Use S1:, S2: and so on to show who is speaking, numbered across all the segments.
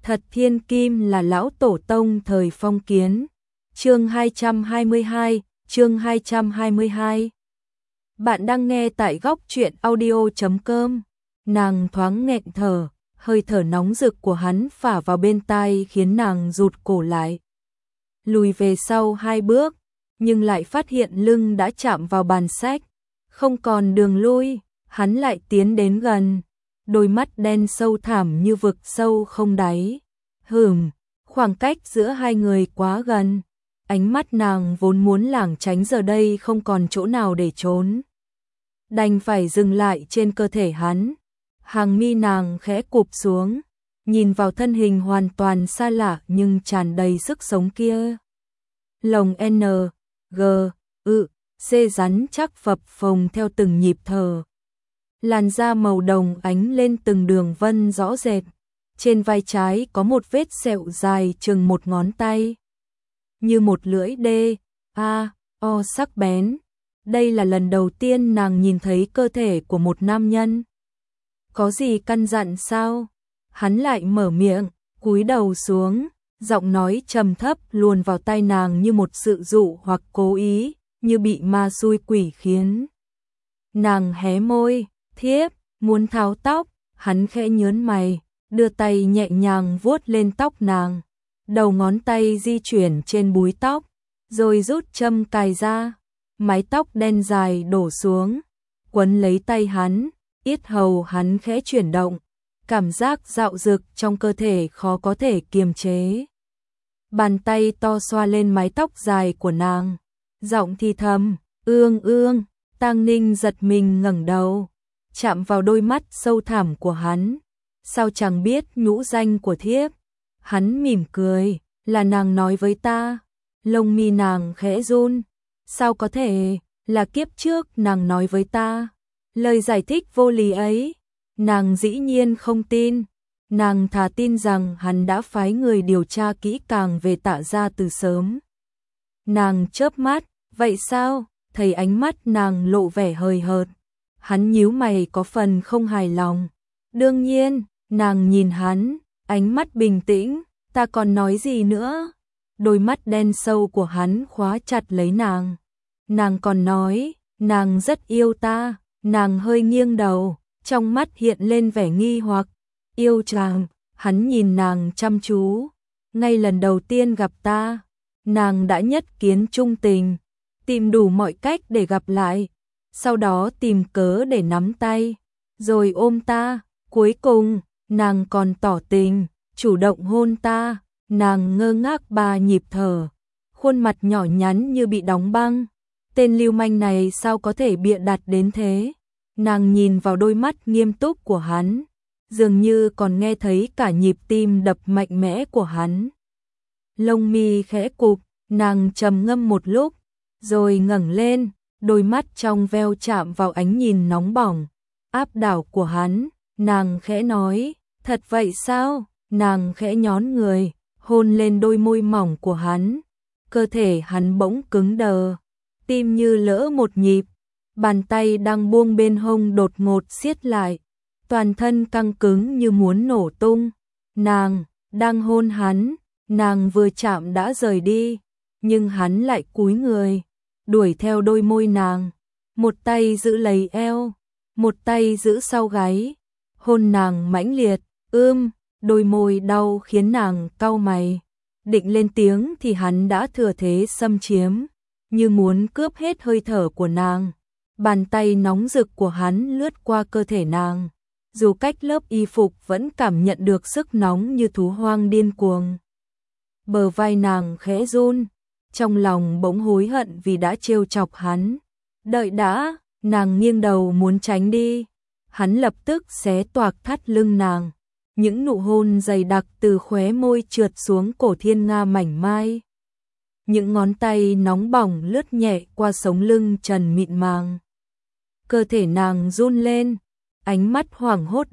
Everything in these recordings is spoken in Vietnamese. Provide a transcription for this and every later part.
S1: Thật thiên kim là lão tổ tông thời phong kiến. Chương 222, chương 222. Bạn đang nghe tại góc truyện audio.com. Nàng thoáng nghẹn thở, hơi thở nóng rực của hắn phả vào bên tai khiến nàng rụt cổ lại. Lùi về sau 2 bước, nhưng lại phát hiện lưng đã chạm vào bàn sách. Không còn đường lui, hắn lại tiến đến gần. Đôi mắt đen sâu thẳm như vực sâu không đáy. Khoảng cách giữa hai người quá gần. Ánh mắt nàng vốn muốn lảng tránh giờ đây không còn chỗ nào để trốn. Đành phải dừng lại trên cơ thể hắn. Hàng mi nàng khẽ cụp xuống, nhìn vào thân hình hoàn toàn xa lạ nhưng tràn đầy sức sống kia. Lồng N, G, C rắn chắc phập phồng theo từng nhịp thở. Làn da màu đồng ánh lên từng đường vân rõ rệt. Trên vai trái có một vết sẹo dài chừng 1 ngón tay. Như một lưỡi o sắc bén. Đây là lần đầu tiên nàng nhìn thấy cơ thể của một nam nhân. Có gì căn dặn sao? Hắn lại mở miệng, cúi đầu xuống, giọng nói trầm thấp luồn vào tai nàng như một sự dụ hoặc cố ý, như bị ma xui quỷ khiến. Nàng hé môi, thiếp, muốn tháo tóc, hắn khẽ nhớn mày, đưa tay nhẹ nhàng vuốt lên tóc nàng. Đầu ngón tay di chuyển trên búi tóc, rồi rút châm cài ra, mái tóc đen dài đổ xuống, quấn lấy tay hắn, yết hầu hắn khẽ chuyển động, cảm giác dạo dực trong cơ thể khó có thể kiềm chế. Bàn tay to xoa lên mái tóc dài của nàng, giọng thì thầm, ương. Tang Ninh giật mình ngẩng đầu, chạm vào đôi mắt sâu thẳm của hắn. Sao chẳng biết nhũ danh của thiếp? Hắn mỉm cười, là nàng nói với ta. Lông mi nàng khẽ run, sao có thể, là kiếp trước nàng nói với ta. Lời giải thích vô lý ấy, nàng dĩ nhiên không tin. Nàng thà tin rằng hắn đã phái người điều tra kỹ càng về Tạ gia từ sớm. Nàng chớp mắt, vậy sao? Thấy ánh mắt nàng lộ vẻ hời hợt. Hắn nhíu mày có phần không hài lòng. Đương nhiên, nàng nhìn hắn, ánh mắt bình tĩnh, ta còn nói gì nữa? Đôi mắt đen sâu của hắn khóa chặt lấy nàng. Nàng còn nói, nàng rất yêu ta. Nàng hơi nghiêng đầu, trong mắt hiện lên vẻ nghi hoặc. Yêu chàng, hắn nhìn nàng chăm chú. Ngay lần đầu tiên gặp ta, nàng đã nhất kiến trung tình, tìm đủ mọi cách để gặp lại, sau đó tìm cớ để nắm tay, rồi ôm ta. Cuối cùng, nàng còn tỏ tình, chủ động hôn ta. Nàng ngơ ngác 3 nhịp thở, khuôn mặt nhỏ nhắn như bị đóng băng. Tên lưu manh này sao có thể bịa đặt đến thế? Nàng nhìn vào đôi mắt nghiêm túc của hắn, dường như còn nghe thấy cả nhịp tim đập mạnh mẽ của hắn. Lông mi khẽ cụp, nàng trầm ngâm một lúc, rồi ngẩng lên, đôi mắt trong veo chạm vào ánh nhìn nóng bỏng, áp đảo của hắn. Nàng khẽ nói, thật vậy sao? Nàng khẽ nhón người, hôn lên đôi môi mỏng của hắn. Cơ thể hắn bỗng cứng đờ, tim như lỡ một nhịp. Bàn tay đang buông bên hông đột ngột siết lại, toàn thân căng cứng như muốn nổ tung. Nàng đang hôn hắn, nàng vừa chạm đã rời đi, nhưng hắn lại cúi người, đuổi theo đôi môi nàng, một tay giữ lấy eo, một tay giữ sau gáy, hôn nàng mãnh liệt. Đôi môi đau khiến nàng cau mày, định lên tiếng thì hắn đã thừa thế xâm chiếm, như muốn cướp hết hơi thở của nàng. Bàn tay nóng rực của hắn lướt qua cơ thể nàng, dù cách lớp y phục vẫn cảm nhận được sức nóng như thú hoang điên cuồng. Bờ vai nàng khẽ run, trong lòng bỗng hối hận vì đã trêu chọc hắn. Đợi đã, nàng nghiêng đầu muốn tránh đi. Hắn lập tức xé toạc thắt lưng nàng, những nụ hôn dày đặc từ khóe môi trượt xuống cổ thiên nga mảnh mai. Những ngón tay nóng bỏng lướt nhẹ qua sống lưng trần mịn màng. Cơ thể nàng run lên, ánh mắt hoảng hốt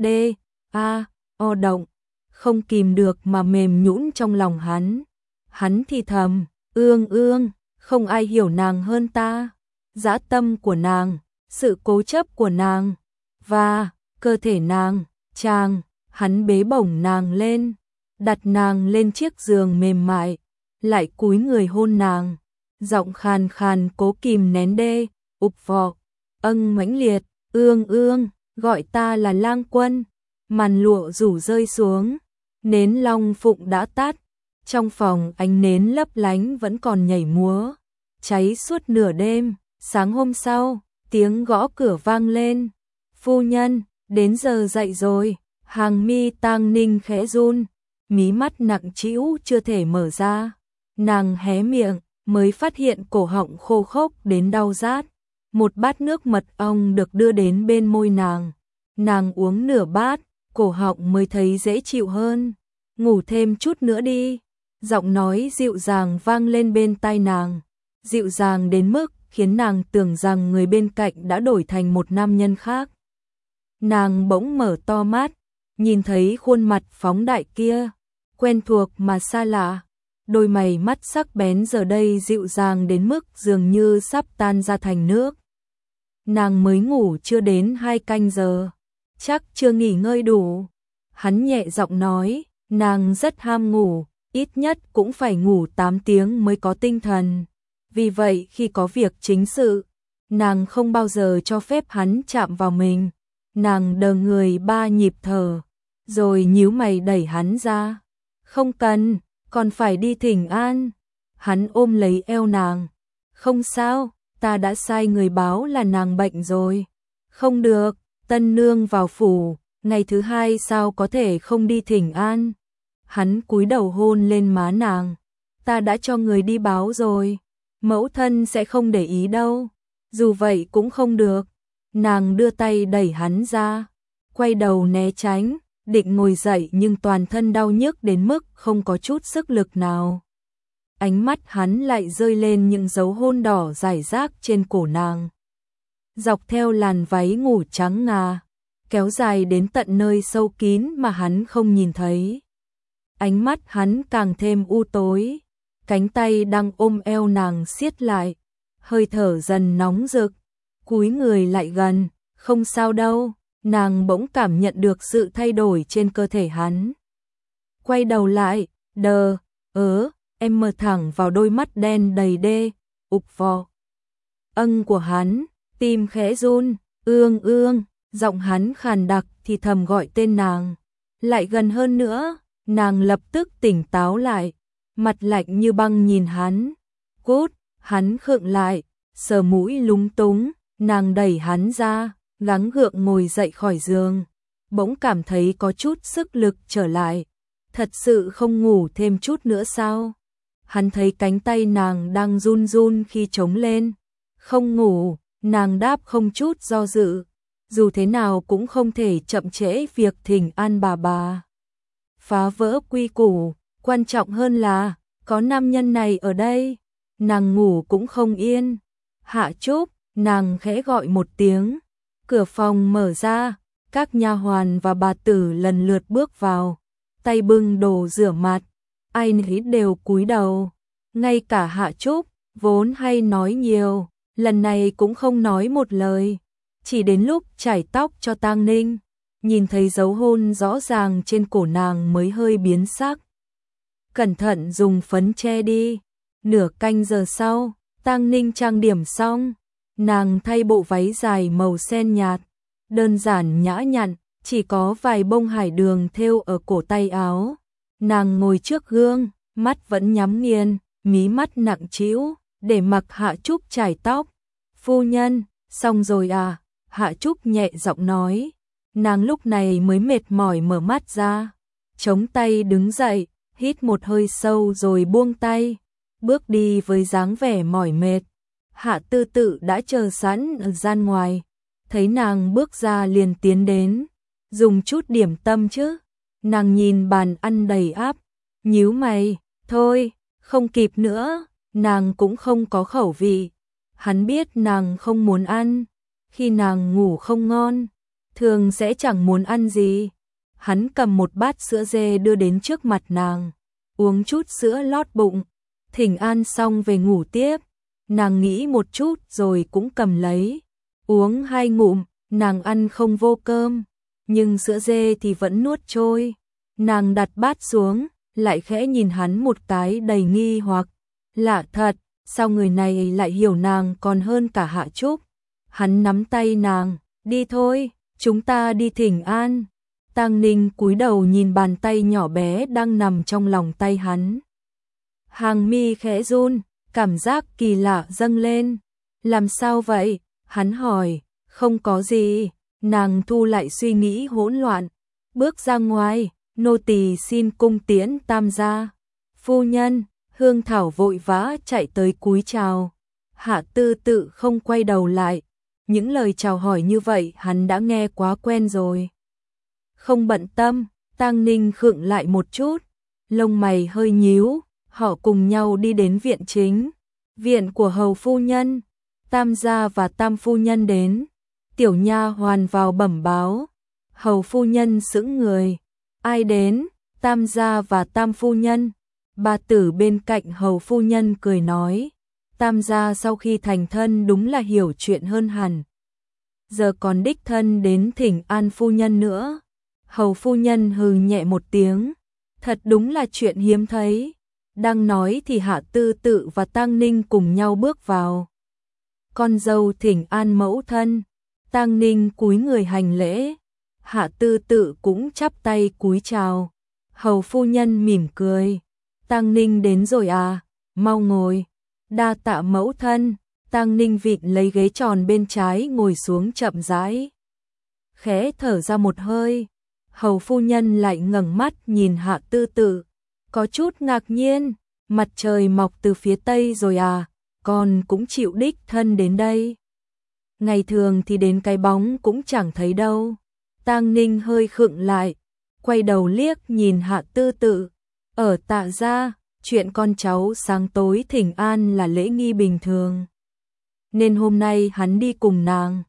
S1: động, không kìm được mà mềm nhũn trong lòng hắn. Hắn thì thầm, ương, không ai hiểu nàng hơn ta. Dã tâm của nàng, sự cố chấp của nàng, và cơ thể nàng, chàng. Hắn bế bổng nàng lên, đặt nàng lên chiếc giường mềm mại, lại cúi người hôn nàng, giọng khàn khàn cố kìm nén đê, ục vọ, mãnh liệt, ương, gọi ta là Lang Quân. Màn lụa rủ rơi xuống, nến long phụng đã tắt, trong phòng ánh nến lấp lánh vẫn còn nhảy múa, cháy suốt nửa đêm. Sáng hôm sau, tiếng gõ cửa vang lên. Phu nhân, đến giờ dậy rồi. Hàng mi Tang Ninh khẽ run, mí mắt nặng trĩu chưa thể mở ra. Nàng hé miệng, mới phát hiện cổ họng khô khốc đến đau rát. Một bát nước mật ong được đưa đến bên môi nàng. Nàng uống nửa bát, cổ họng mới thấy dễ chịu hơn. Ngủ thêm chút nữa đi. Giọng nói dịu dàng vang lên bên tai nàng. Dịu dàng đến mức khiến nàng tưởng rằng người bên cạnh đã đổi thành một nam nhân khác. Nàng bỗng mở to mắt, nhìn thấy khuôn mặt phóng đại kia, quen thuộc mà xa lạ. Đôi mày mắt sắc bén giờ đây dịu dàng đến mức dường như sắp tan ra thành nước. Nàng mới ngủ chưa đến 2 canh giờ, chắc chưa nghỉ ngơi đủ. Hắn nhẹ giọng nói, nàng rất ham ngủ, ít nhất cũng phải ngủ 8 tiếng mới có tinh thần. Vì vậy khi có việc chính sự, nàng không bao giờ cho phép hắn chạm vào mình. Nàng đờ người 3 nhịp thở, rồi nhíu mày đẩy hắn ra. Không cần, còn phải đi thỉnh an. Hắn ôm lấy eo nàng. Không sao, ta đã sai người báo là nàng bệnh rồi. Không được, tân nương vào phủ, ngày thứ 2 sao có thể không đi thỉnh an. Hắn cúi đầu hôn lên má nàng. Ta đã cho người đi báo rồi, mẫu thân sẽ không để ý đâu. Dù vậy cũng không được. Nàng đưa tay đẩy hắn ra, quay đầu né tránh, định ngồi dậy nhưng toàn thân đau nhức đến mức không có chút sức lực nào. Ánh mắt hắn lại rơi lên những dấu hôn đỏ rải rác trên cổ nàng. Dọc theo làn váy ngủ trắng ngà, kéo dài đến tận nơi sâu kín mà hắn không nhìn thấy. Ánh mắt hắn càng thêm u tối, cánh tay đang ôm eo nàng siết lại, hơi thở dần nóng rực. Cúi người lại gần, không sao đâu, nàng bỗng cảm nhận được sự thay đổi trên cơ thể hắn. Quay đầu lại, em mờ thẳng vào đôi mắt đen đầy đê, ục vò. Của hắn, tim khẽ run, ương, giọng hắn khàn đặc thì thầm gọi tên nàng. Lại gần hơn nữa, nàng lập tức tỉnh táo lại, mặt lạnh như băng nhìn hắn. Cút, hắn khựng lại, sờ mũi lúng túng. Nàng đẩy hắn ra, gắng gượng ngồi dậy khỏi giường, bỗng cảm thấy có chút sức lực trở lại. Thật sự không ngủ thêm chút nữa sao? Hắn thấy cánh tay nàng đang run run khi chống lên. Không ngủ, nàng đáp không chút do dự. Dù thế nào cũng không thể chậm trễ việc thỉnh an bà. Phá vỡ quy củ, quan trọng hơn là có nam nhân này ở đây. Nàng ngủ cũng không yên. Hạ Trúc, nàng khẽ gọi một tiếng, cửa phòng mở ra, các nha hoàn và bà tử lần lượt bước vào, tay bưng đồ rửa mặt, ai nấy đều cúi đầu, ngay cả Hạ Trúc, vốn hay nói nhiều, lần này cũng không nói một lời, chỉ đến lúc chải tóc cho Tang Ninh, nhìn thấy dấu hôn rõ ràng trên cổ nàng mới hơi biến sắc. Cẩn thận dùng phấn che đi. Nửa canh giờ sau, Tang Ninh trang điểm xong. Nàng thay bộ váy dài màu sen nhạt, đơn giản nhã nhặn, chỉ có vài bông hải đường thêu ở cổ tay áo. Nàng ngồi trước gương, mắt vẫn nhắm nghiền, mí mắt nặng trĩu, để mặc Hạ Trúc chải tóc. Phu nhân, xong rồi à? Hạ Trúc nhẹ giọng nói. Nàng lúc này mới mệt mỏi mở mắt ra, chống tay đứng dậy, hít một hơi sâu rồi buông tay, bước đi với dáng vẻ mỏi mệt. Hạ Tư Tự đã chờ sẵn ở gian ngoài, thấy nàng bước ra liền tiến đến, dùng chút điểm tâm chứ. Nàng nhìn bàn ăn đầy ắp, nhíu mày, thôi, không kịp nữa, nàng cũng không có khẩu vị. Hắn biết nàng không muốn ăn, khi nàng ngủ không ngon, thường sẽ chẳng muốn ăn gì. Hắn cầm một bát sữa dê đưa đến trước mặt nàng, uống chút sữa lót bụng, thỉnh an xong về ngủ tiếp. Nàng nghĩ một chút rồi cũng cầm lấy, uống 2 ngụm, nàng ăn không vô cơm, nhưng sữa dê thì vẫn nuốt trôi. Nàng đặt bát xuống, lại khẽ nhìn hắn một cái đầy nghi hoặc. Lạ thật, sao người này lại hiểu nàng còn hơn cả Hạ Trúc. Hắn nắm tay nàng, đi thôi, chúng ta đi thỉnh an. Tang Ninh cúi đầu nhìn bàn tay nhỏ bé đang nằm trong lòng tay hắn. Hàng mi khẽ run, cảm giác kỳ lạ dâng lên. Làm sao vậy? Hắn hỏi. Không có gì. Nàng thu lại suy nghĩ hỗn loạn. Bước ra ngoài, nô tỳ xin cung tiễn Tam gia. Phu nhân, Hương Thảo vội vã chạy tới cúi chào. Hạ Tư Tự không quay đầu lại. Những lời chào hỏi như vậy hắn đã nghe quá quen rồi. Không bận tâm, Tang Ninh khựng lại một chút, lông mày hơi nhíu, họ cùng nhau đi đến viện chính. Viện của hầu phu nhân, Tam gia và Tam phu nhân đến. Tiểu nha hoàn vào bẩm báo. Hầu phu nhân sững người. Ai đến? Tam gia và Tam phu nhân. Bà tử bên cạnh hầu phu nhân cười nói. Tam gia sau khi thành thân đúng là hiểu chuyện hơn hẳn. Giờ còn đích thân đến thỉnh an phu nhân nữa. Hầu phu nhân hừ nhẹ một tiếng. Thật đúng là chuyện hiếm thấy. Đang nói thì Hạ Tư Tự và Tang Ninh cùng nhau bước vào. Con dâu thỉnh an mẫu thân. Tang Ninh cúi người hành lễ. Hạ Tư Tự cũng chắp tay cúi chào. Hầu phu nhân mỉm cười. Tang Ninh đến rồi à, mau ngồi. Đa tạ mẫu thân. Tang Ninh vịn lấy ghế tròn bên trái ngồi xuống chậm rãi. Khẽ thở ra một hơi. Hầu phu nhân lại ngẩng mắt nhìn Hạ Tư Tự, có chút ngạc nhiên. Mặt trời mọc từ phía tây rồi à, con cũng chịu đích thân đến đây. Ngày thường thì đến cái bóng cũng chẳng thấy đâu. Tang Ninh hơi khựng lại, quay đầu liếc nhìn Hạ Tư Tự. Ở Tạ gia, chuyện con cháu sáng tối thỉnh an là lễ nghi bình thường. Nên hôm nay hắn đi cùng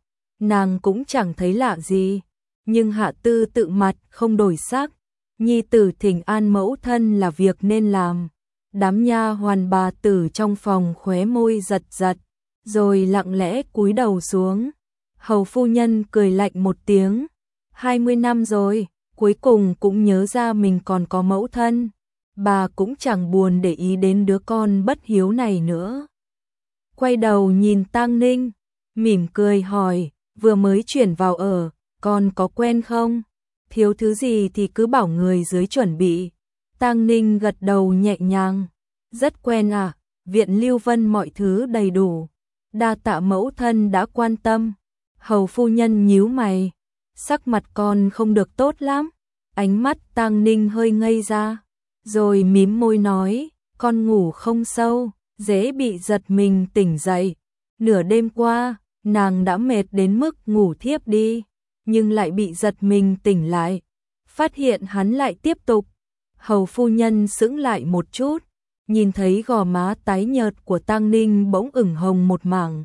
S1: nàng cũng chẳng thấy lạ gì. Nhưng Hạ Tư Tự mặt không đổi sắc. Nhi tử thỉnh an mẫu thân là việc nên làm. Đám nha hoàn bà tử trong phòng khóe môi giật giật, rồi lặng lẽ cúi đầu xuống. Hầu phu nhân cười lạnh một tiếng. 20 năm rồi, cuối cùng cũng nhớ ra mình còn có mẫu thân. Bà cũng chẳng buồn để ý đến đứa con bất hiếu này nữa. Quay đầu nhìn Tang Ninh, mỉm cười hỏi, vừa mới chuyển vào ở, con có quen không? Thiếu thứ gì thì cứ bảo người dưới chuẩn bị. Tang Ninh gật đầu nhẹ nhàng. Rất quen à, viện Lưu Vân mọi thứ đầy đủ. Đa tạ mẫu thân đã quan tâm. Hầu phu nhân nhíu mày. Sắc mặt con không được tốt lắm. Ánh mắt Tang Ninh hơi ngây ra. Rồi mím môi nói, con ngủ không sâu, dễ bị giật mình tỉnh dậy. Nửa đêm qua, nàng đã mệt đến mức ngủ thiếp đi, nhưng lại bị giật mình tỉnh lại. Phát hiện hắn lại tiếp tục. Hầu phu nhân sững lại một chút, nhìn thấy gò má tái nhợt của Tang Ninh bỗng ửng hồng một mảng.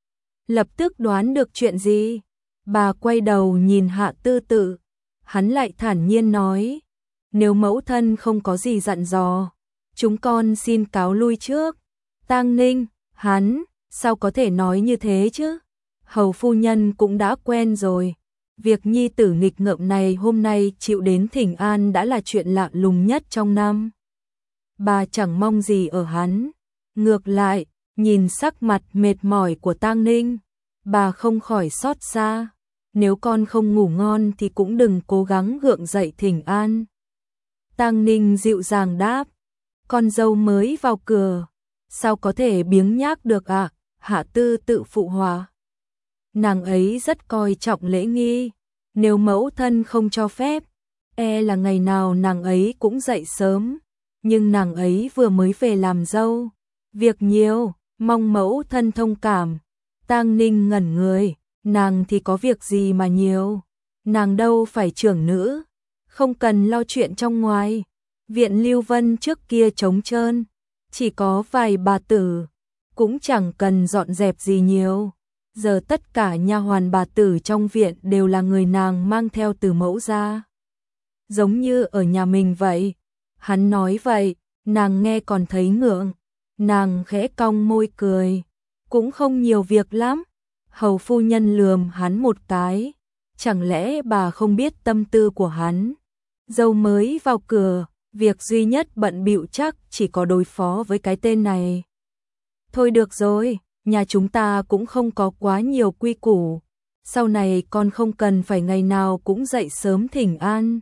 S1: Lập tức đoán được chuyện gì. Bà quay đầu nhìn Hạ Tư Tự. Hắn lại thản nhiên nói, nếu mẫu thân không có gì dặn dò, chúng con xin cáo lui trước. Tang Ninh, hắn, sao có thể nói như thế chứ? Hầu phu nhân cũng đã quen rồi. Việc nhi tử nghịch ngợm này hôm nay chịu đến thỉnh an đã là chuyện lạ lùng nhất trong năm. Bà chẳng mong gì ở hắn. Ngược lại, nhìn sắc mặt mệt mỏi của Tang Ninh, bà không khỏi xót xa. Nếu con không ngủ ngon thì cũng đừng cố gắng gượng dậy thỉnh an. Tang Ninh dịu dàng đáp, con dâu mới vào cửa, sao có thể biếng nhác được ạ? Hạ Tư Tự phụ họa. Nàng ấy rất coi trọng lễ nghi, nếu mẫu thân không cho phép, e là ngày nào nàng ấy cũng dậy sớm, nhưng nàng ấy vừa mới về làm dâu, việc nhiều, mong mẫu thân thông cảm. Tang Ninh ngẩn người, nàng thì có việc gì mà nhiều, nàng đâu phải trưởng nữ, không cần lo chuyện trong ngoài. Viện Lưu Vân trước kia trống trơn, chỉ có vài bà tử, cũng chẳng cần dọn dẹp gì nhiều. Giờ tất cả nha hoàn bà tử trong viện đều là người nàng mang theo từ mẫu ra, giống như ở nhà mình vậy. Hắn nói vậy, nàng nghe còn thấy ngượng. Nàng khẽ cong môi cười, cũng không nhiều việc lắm. Hầu phu nhân lườm hắn một cái, chẳng lẽ bà không biết tâm tư của hắn? Dâu mới vào cửa, việc duy nhất bận bịu chắc chỉ có đối phó với cái tên này. Thôi được rồi, nhà chúng ta cũng không có quá nhiều quy củ, sau này con không cần phải ngày nào cũng dậy sớm thỉnh an.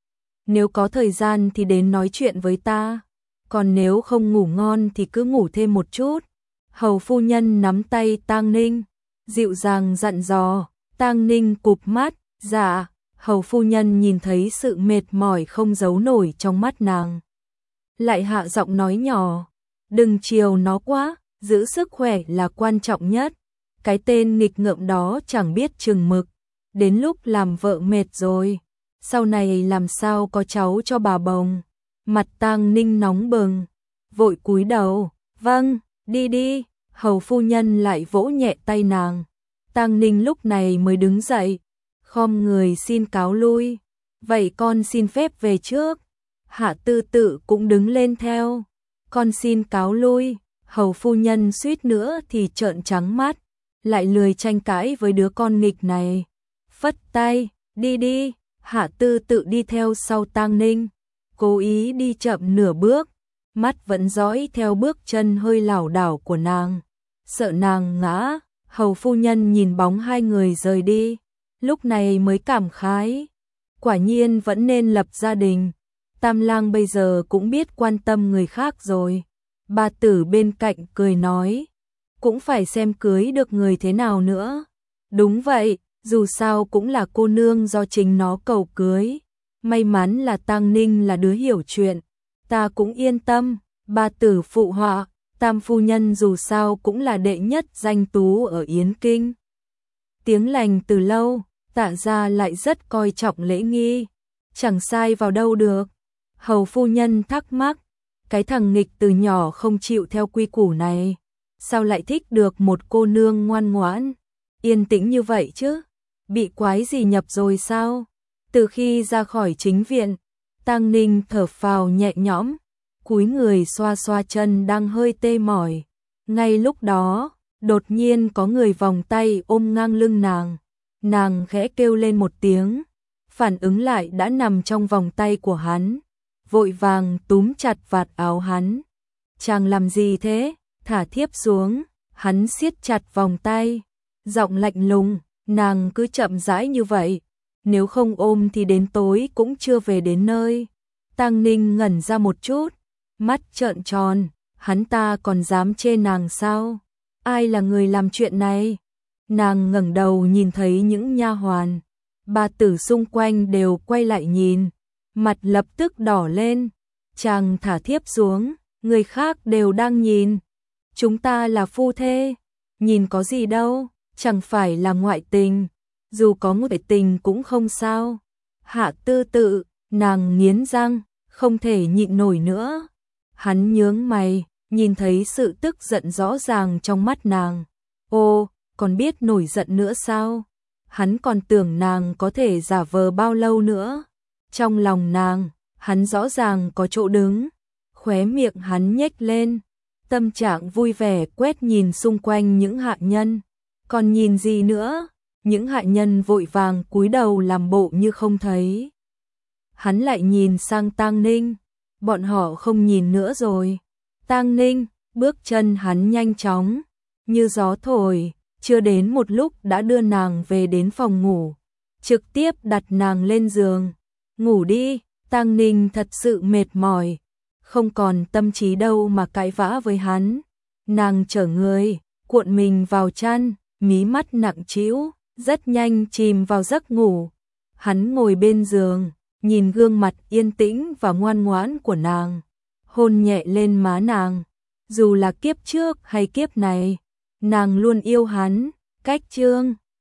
S1: Nếu có thời gian thì đến nói chuyện với ta, còn nếu không ngủ ngon thì cứ ngủ thêm một chút. Hầu phu nhân nắm tay Tang Ninh, dịu dàng dặn dò. Tang Ninh cụp mắt, dạ. Hầu phu nhân nhìn thấy sự mệt mỏi không giấu nổi trong mắt nàng, lại hạ giọng nói nhỏ, đừng chiều nó quá, giữ sức khỏe là quan trọng nhất. Cái tên nghịch ngợm đó chẳng biết chừng mực, đến lúc làm vợ mệt rồi, sau này làm sao có cháu cho bà bồng. Mặt Tang Ninh nóng bừng, vội cúi đầu, vâng, đi đi. Hầu phu nhân lại vỗ nhẹ tay nàng. Tang Ninh lúc này mới đứng dậy, khom người xin cáo lui. Vậy con xin phép về trước. Hạ Tư Tự cũng đứng lên theo. Con xin cáo lui. Hầu phu nhân suýt nữa thì trợn trắng mắt, lại lười tranh cãi với đứa con nghịch này. Phất tay, đi đi. Hạ Tư Tự đi theo sau Tang Ninh, cố ý đi chậm nửa bước, mắt vẫn dõi theo bước chân hơi lảo đảo của nàng, sợ nàng ngã. Hầu phu nhân nhìn bóng hai người rời đi, lúc này mới cảm khái, quả nhiên vẫn nên lập gia đình. Tam lang bây giờ cũng biết quan tâm người khác rồi. Bà tử bên cạnh cười nói, cũng phải xem cưới được người thế nào nữa. Đúng vậy, dù sao cũng là cô nương do chính nó cầu cưới. May mắn là Tang Ninh là đứa hiểu chuyện, ta cũng yên tâm. Bà tử phụ họa, Tam phu nhân dù sao cũng là đệ nhất danh tú ở Yến Kinh. Tiếng lành từ lâu, Tạ gia lại rất coi trọng lễ nghi, chẳng sai vào đâu được. Hầu phu nhân thắc mắc, cái thằng nghịch từ nhỏ không chịu theo quy củ này, sao lại thích được một cô nương ngoan ngoãn, yên tĩnh như vậy chứ? Bị quái gì nhập rồi sao? Từ khi ra khỏi chính viện, Tang Ninh thở phào nhẹ nhõm, cúi người xoa xoa chân đang hơi tê mỏi. Ngay lúc đó, đột nhiên có người vòng tay ôm ngang lưng nàng. Nàng khẽ kêu lên một tiếng, phản ứng lại đã nằm trong vòng tay của hắn, vội vàng túm chặt vạt áo hắn. Chàng làm gì thế? Thả thiếp xuống. Hắn siết chặt vòng tay, giọng lạnh lùng, nàng cứ chậm rãi như vậy, nếu không ôm thì đến tối cũng chưa về đến nơi. Tang Ninh ngẩn ra một chút, mắt trợn tròn, hắn ta còn dám chê nàng sao? Ai là người làm chuyện này? Nàng ngẩng đầu nhìn thấy những nha hoàn, bà tử xung quanh đều quay lại nhìn, mặt lập tức đỏ lên. Chàng thả thiếp xuống, người khác đều đang nhìn. Chúng ta là phu thê, nhìn có gì đâu, chẳng phải là ngoại tình, dù có ngoại tình cũng không sao. Hạ Tư Tự, nàng nghiến răng, không thể nhịn nổi nữa. Hắn nhướng mày, nhìn thấy sự tức giận rõ ràng trong mắt nàng. Ô, còn biết nổi giận nữa sao? Hắn còn tưởng nàng có thể giả vờ bao lâu nữa. Trong lòng nàng, hắn rõ ràng có chỗ đứng. Khóe miệng hắn nhếch lên, tâm trạng vui vẻ quét nhìn xung quanh những hạ nhân. Còn nhìn gì nữa? Những hạ nhân vội vàng cúi đầu làm bộ như không thấy. Hắn lại nhìn sang Tang Ninh, bọn họ không nhìn nữa rồi. Tang Ninh, bước chân hắn nhanh chóng, như gió thổi, chưa đến một lúc đã đưa nàng về đến phòng ngủ, trực tiếp đặt nàng lên giường. Ngủ đi. Tang Ninh thật sự mệt mỏi, không còn tâm trí đâu mà cãi vã với hắn. Nàng trở người, cuộn mình vào chăn, mí mắt nặng trĩu, rất nhanh chìm vào giấc ngủ. Hắn ngồi bên giường, nhìn gương mặt yên tĩnh và ngoan ngoãn của nàng, hôn nhẹ lên má nàng. Dù là kiếp trước hay kiếp này, nàng luôn yêu hắn. Cách chương